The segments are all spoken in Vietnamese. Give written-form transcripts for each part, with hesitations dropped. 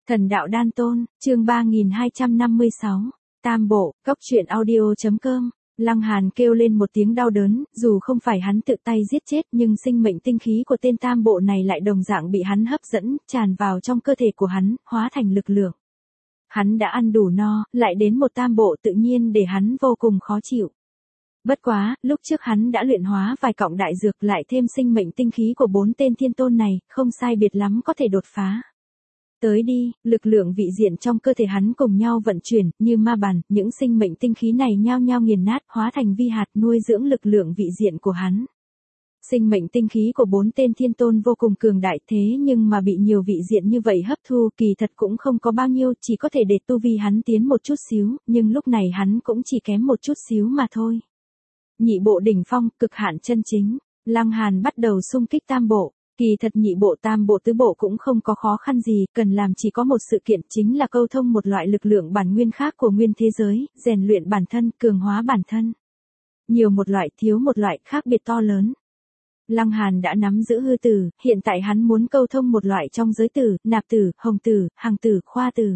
Thần đạo đan tôn, chương 3256, Tam bộ, cốc truyện audio.com. Lăng Hàn kêu lên một tiếng đau đớn, dù không phải hắn tự tay giết chết nhưng sinh mệnh tinh khí của tên tam bộ này lại đồng dạng bị hắn hấp dẫn, tràn vào trong cơ thể của hắn, hóa thành lực lượng. Hắn đã ăn đủ no, lại đến một tam bộ tự nhiên để hắn vô cùng khó chịu. Bất quá, lúc trước hắn đã luyện hóa vài cọng đại dược lại thêm sinh mệnh tinh khí của 4 tên thiên tôn này, không sai biệt lắm có thể đột phá. Tới đi, lực lượng vị diện trong cơ thể hắn cùng nhau vận chuyển, như ma bàn, những sinh mệnh tinh khí này nhao nhao nghiền nát, hóa thành vi hạt nuôi dưỡng lực lượng vị diện của hắn. Sinh mệnh tinh khí của 4 tên thiên tôn vô cùng cường đại thế nhưng mà bị nhiều vị diện như vậy hấp thu kỳ thật cũng không có bao nhiêu, chỉ có thể để tu vi hắn tiến một chút xíu, nhưng lúc này hắn cũng chỉ kém một chút xíu mà thôi. Nhị bộ đỉnh phong, cực hạn chân chính, Lăng Hàn bắt đầu xung kích tam bộ. Kỳ thật nhị bộ tam bộ tứ bộ cũng không có khó khăn gì, cần làm chỉ có một sự kiện chính là câu thông một loại lực lượng bản nguyên khác của nguyên thế giới, rèn luyện bản thân, cường hóa bản thân. Nhiều một loại thiếu một loại khác biệt to lớn. Lăng Hàn đã nắm giữ hư tử, hiện tại hắn muốn câu thông một loại trong giới tử, nạp tử, hồng tử, hằng tử, khoa tử.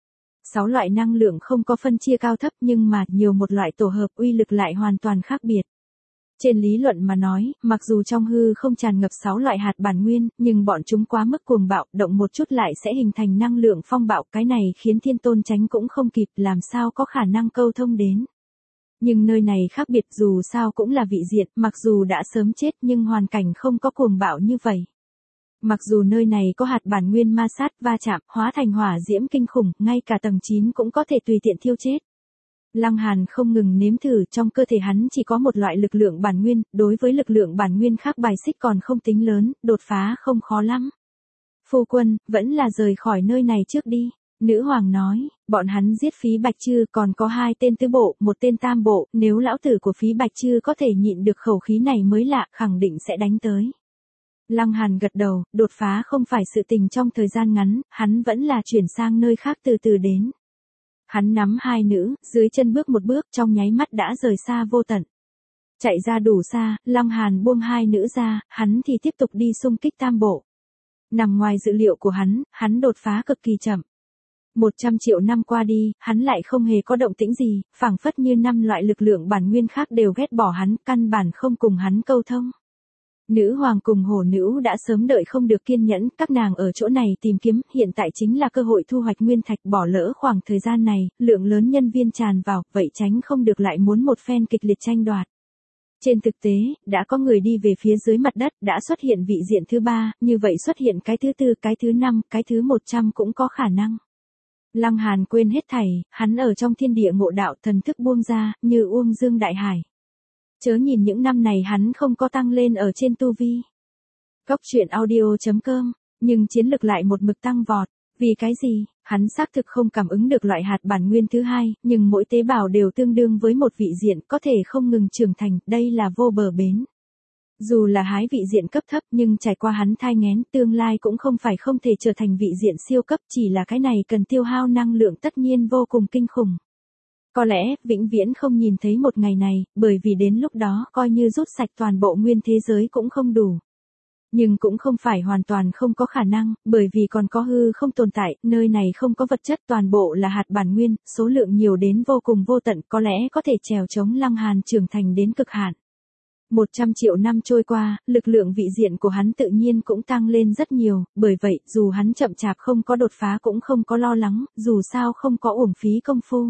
6 loại năng lượng không có phân chia cao thấp nhưng mà nhiều một loại tổ hợp uy lực lại hoàn toàn khác biệt. Trên lý luận mà nói, mặc dù trong hư không tràn ngập 6 loại hạt bản nguyên, nhưng bọn chúng quá mức cuồng bạo, động một chút lại sẽ hình thành năng lượng phong bạo, cái này khiến thiên tôn tránh cũng không kịp, làm sao có khả năng câu thông đến. Nhưng nơi này khác biệt, dù sao cũng là vị diện, mặc dù đã sớm chết nhưng hoàn cảnh không có cuồng bạo như vậy. Mặc dù nơi này có hạt bản nguyên ma sát va chạm, hóa thành hỏa diễm kinh khủng, ngay cả tầng 9 cũng có thể tùy tiện thiêu chết. Lăng Hàn không ngừng nếm thử, trong cơ thể hắn chỉ có một loại lực lượng bản nguyên, đối với lực lượng bản nguyên khác bài xích còn không tính lớn, đột phá không khó lắm. Phu quân, vẫn là rời khỏi nơi này trước đi. Nữ hoàng nói, bọn hắn giết Phí Bạch Trư còn có 2 tên tứ bộ, 1 tên tam bộ, nếu lão tử của Phí Bạch Trư có thể nhịn được khẩu khí này mới lạ, khẳng định sẽ đánh tới. Lăng Hàn gật đầu, đột phá không phải sự tình trong thời gian ngắn, hắn vẫn là chuyển sang nơi khác từ từ đến. Hắn nắm 2 nữ, dưới chân bước một bước trong nháy mắt đã rời xa vô tận. Chạy ra đủ xa, Lăng Hàn buông 2 nữ ra, hắn thì tiếp tục đi xung kích tam bộ. Nằm ngoài dự liệu của hắn đột phá cực kỳ chậm. 100 triệu năm qua đi, hắn lại không hề có động tĩnh gì, phảng phất như 5 loại lực lượng bản nguyên khác đều ghét bỏ hắn, căn bản không cùng hắn câu thông. Nữ hoàng cùng hổ nữ đã sớm đợi không được kiên nhẫn, các nàng ở chỗ này tìm kiếm, hiện tại chính là cơ hội thu hoạch nguyên thạch, bỏ lỡ khoảng thời gian này, lượng lớn nhân viên tràn vào, vậy tránh không được lại muốn một phen kịch liệt tranh đoạt. Trên thực tế, đã có người đi về phía dưới mặt đất, đã xuất hiện vị diện thứ 3, như vậy xuất hiện cái thứ 4, cái thứ 5, cái thứ 100 cũng có khả năng. Lăng Hàn quên hết thảy, hắn ở trong thiên địa ngộ đạo, thần thức buông ra, như uông dương đại hải. Chớ nhìn những năm này hắn không có tăng lên ở trên tu vi. Cốc truyện audio.com, nhưng chiến lực lại một mực tăng vọt. Vì cái gì? Hắn xác thực không cảm ứng được loại hạt bản nguyên thứ 2, nhưng mỗi tế bào đều tương đương với một vị diện, có thể không ngừng trưởng thành, đây là vô bờ bến. Dù là hái vị diện cấp thấp nhưng trải qua hắn thai nghén, tương lai cũng không phải không thể trở thành vị diện siêu cấp, chỉ là cái này cần tiêu hao năng lượng tất nhiên vô cùng kinh khủng. Có lẽ, vĩnh viễn không nhìn thấy một ngày này, bởi vì đến lúc đó, coi như rút sạch toàn bộ nguyên thế giới cũng không đủ. Nhưng cũng không phải hoàn toàn không có khả năng, bởi vì còn có hư không tồn tại, nơi này không có vật chất, toàn bộ là hạt bản nguyên, số lượng nhiều đến vô cùng vô tận, có lẽ có thể trèo chống Lăng Hàn trưởng thành đến cực hạn. 100 triệu năm trôi qua, lực lượng vị diện của hắn tự nhiên cũng tăng lên rất nhiều, bởi vậy, dù hắn chậm chạp không có đột phá cũng không có lo lắng, dù sao không có uổng phí công phu.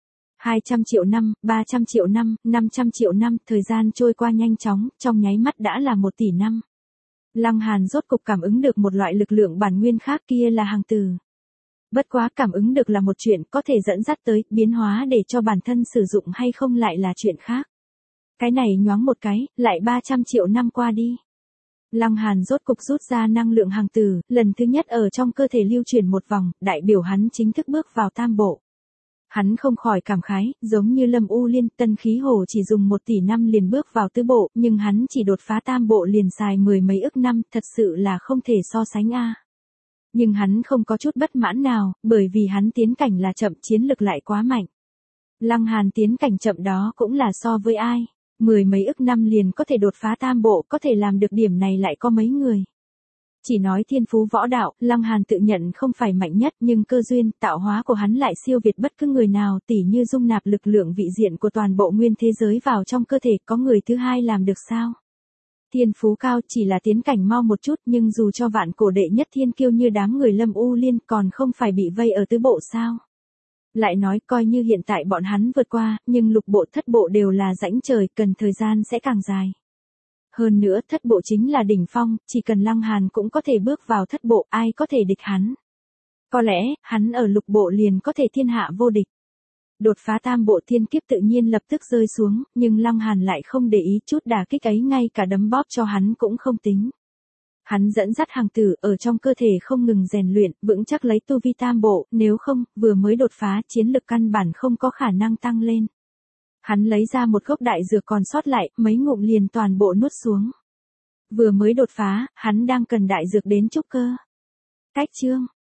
200 triệu năm, 300 triệu năm, 500 triệu năm, thời gian trôi qua nhanh chóng, trong nháy mắt đã là 1 tỷ năm. Lăng Hàn rốt cục cảm ứng được một loại lực lượng bản nguyên khác, kia là hằng tử. Bất quá cảm ứng được là một chuyện, có thể dẫn dắt tới biến hóa để cho bản thân sử dụng hay không lại là chuyện khác. Cái này nhoáng một cái, lại 300 triệu năm qua đi. Lăng Hàn rốt cục rút ra năng lượng hằng tử, lần thứ nhất ở trong cơ thể lưu chuyển một vòng, đại biểu hắn chính thức bước vào tam bộ. Hắn không khỏi cảm khái, giống như Lâm U Liên, Tân Khí Hồ chỉ dùng 1 tỷ năm liền bước vào tứ bộ, nhưng hắn chỉ đột phá tam bộ liền xài 10 mấy ức năm, thật sự là không thể so sánh a. Nhưng hắn không có chút bất mãn nào, bởi vì hắn tiến cảnh là chậm, chiến lực lại quá mạnh. Lăng Hàn tiến cảnh chậm đó cũng là so với ai, 10 mấy ức năm liền có thể đột phá tam bộ, có thể làm được điểm này lại có mấy người. Chỉ nói thiên phú võ đạo, Lăng Hàn tự nhận không phải mạnh nhất nhưng cơ duyên, tạo hóa của hắn lại siêu việt bất cứ người nào, tỉ như dung nạp lực lượng vị diện của toàn bộ nguyên thế giới vào trong cơ thể, có người thứ hai làm được sao? Thiên phú cao chỉ là tiến cảnh mau một chút nhưng dù cho vạn cổ đệ nhất thiên kiêu như đám người Lâm U Liên còn không phải bị vây ở tứ bộ sao? Lại nói coi như hiện tại bọn hắn vượt qua, nhưng lục bộ thất bộ đều là rãnh trời, cần thời gian sẽ càng dài. Hơn nữa thất bộ chính là đỉnh phong, chỉ cần Lăng Hàn cũng có thể bước vào thất bộ, ai có thể địch hắn. Có lẽ, hắn ở lục bộ liền có thể thiên hạ vô địch. Đột phá tam bộ thiên kiếp tự nhiên lập tức rơi xuống, nhưng Lăng Hàn lại không để ý chút đả kích ấy, ngay cả đấm bóp cho hắn cũng không tính. Hắn dẫn dắt hàng tử ở trong cơ thể không ngừng rèn luyện, vững chắc lấy tu vi tam bộ, nếu không, vừa mới đột phá chiến lực căn bản không có khả năng tăng lên. Hắn lấy ra một gốc đại dược còn sót lại, mấy ngụm liền toàn bộ nuốt xuống. Vừa mới đột phá, hắn đang cần đại dược đến trúc cơ. Cách chương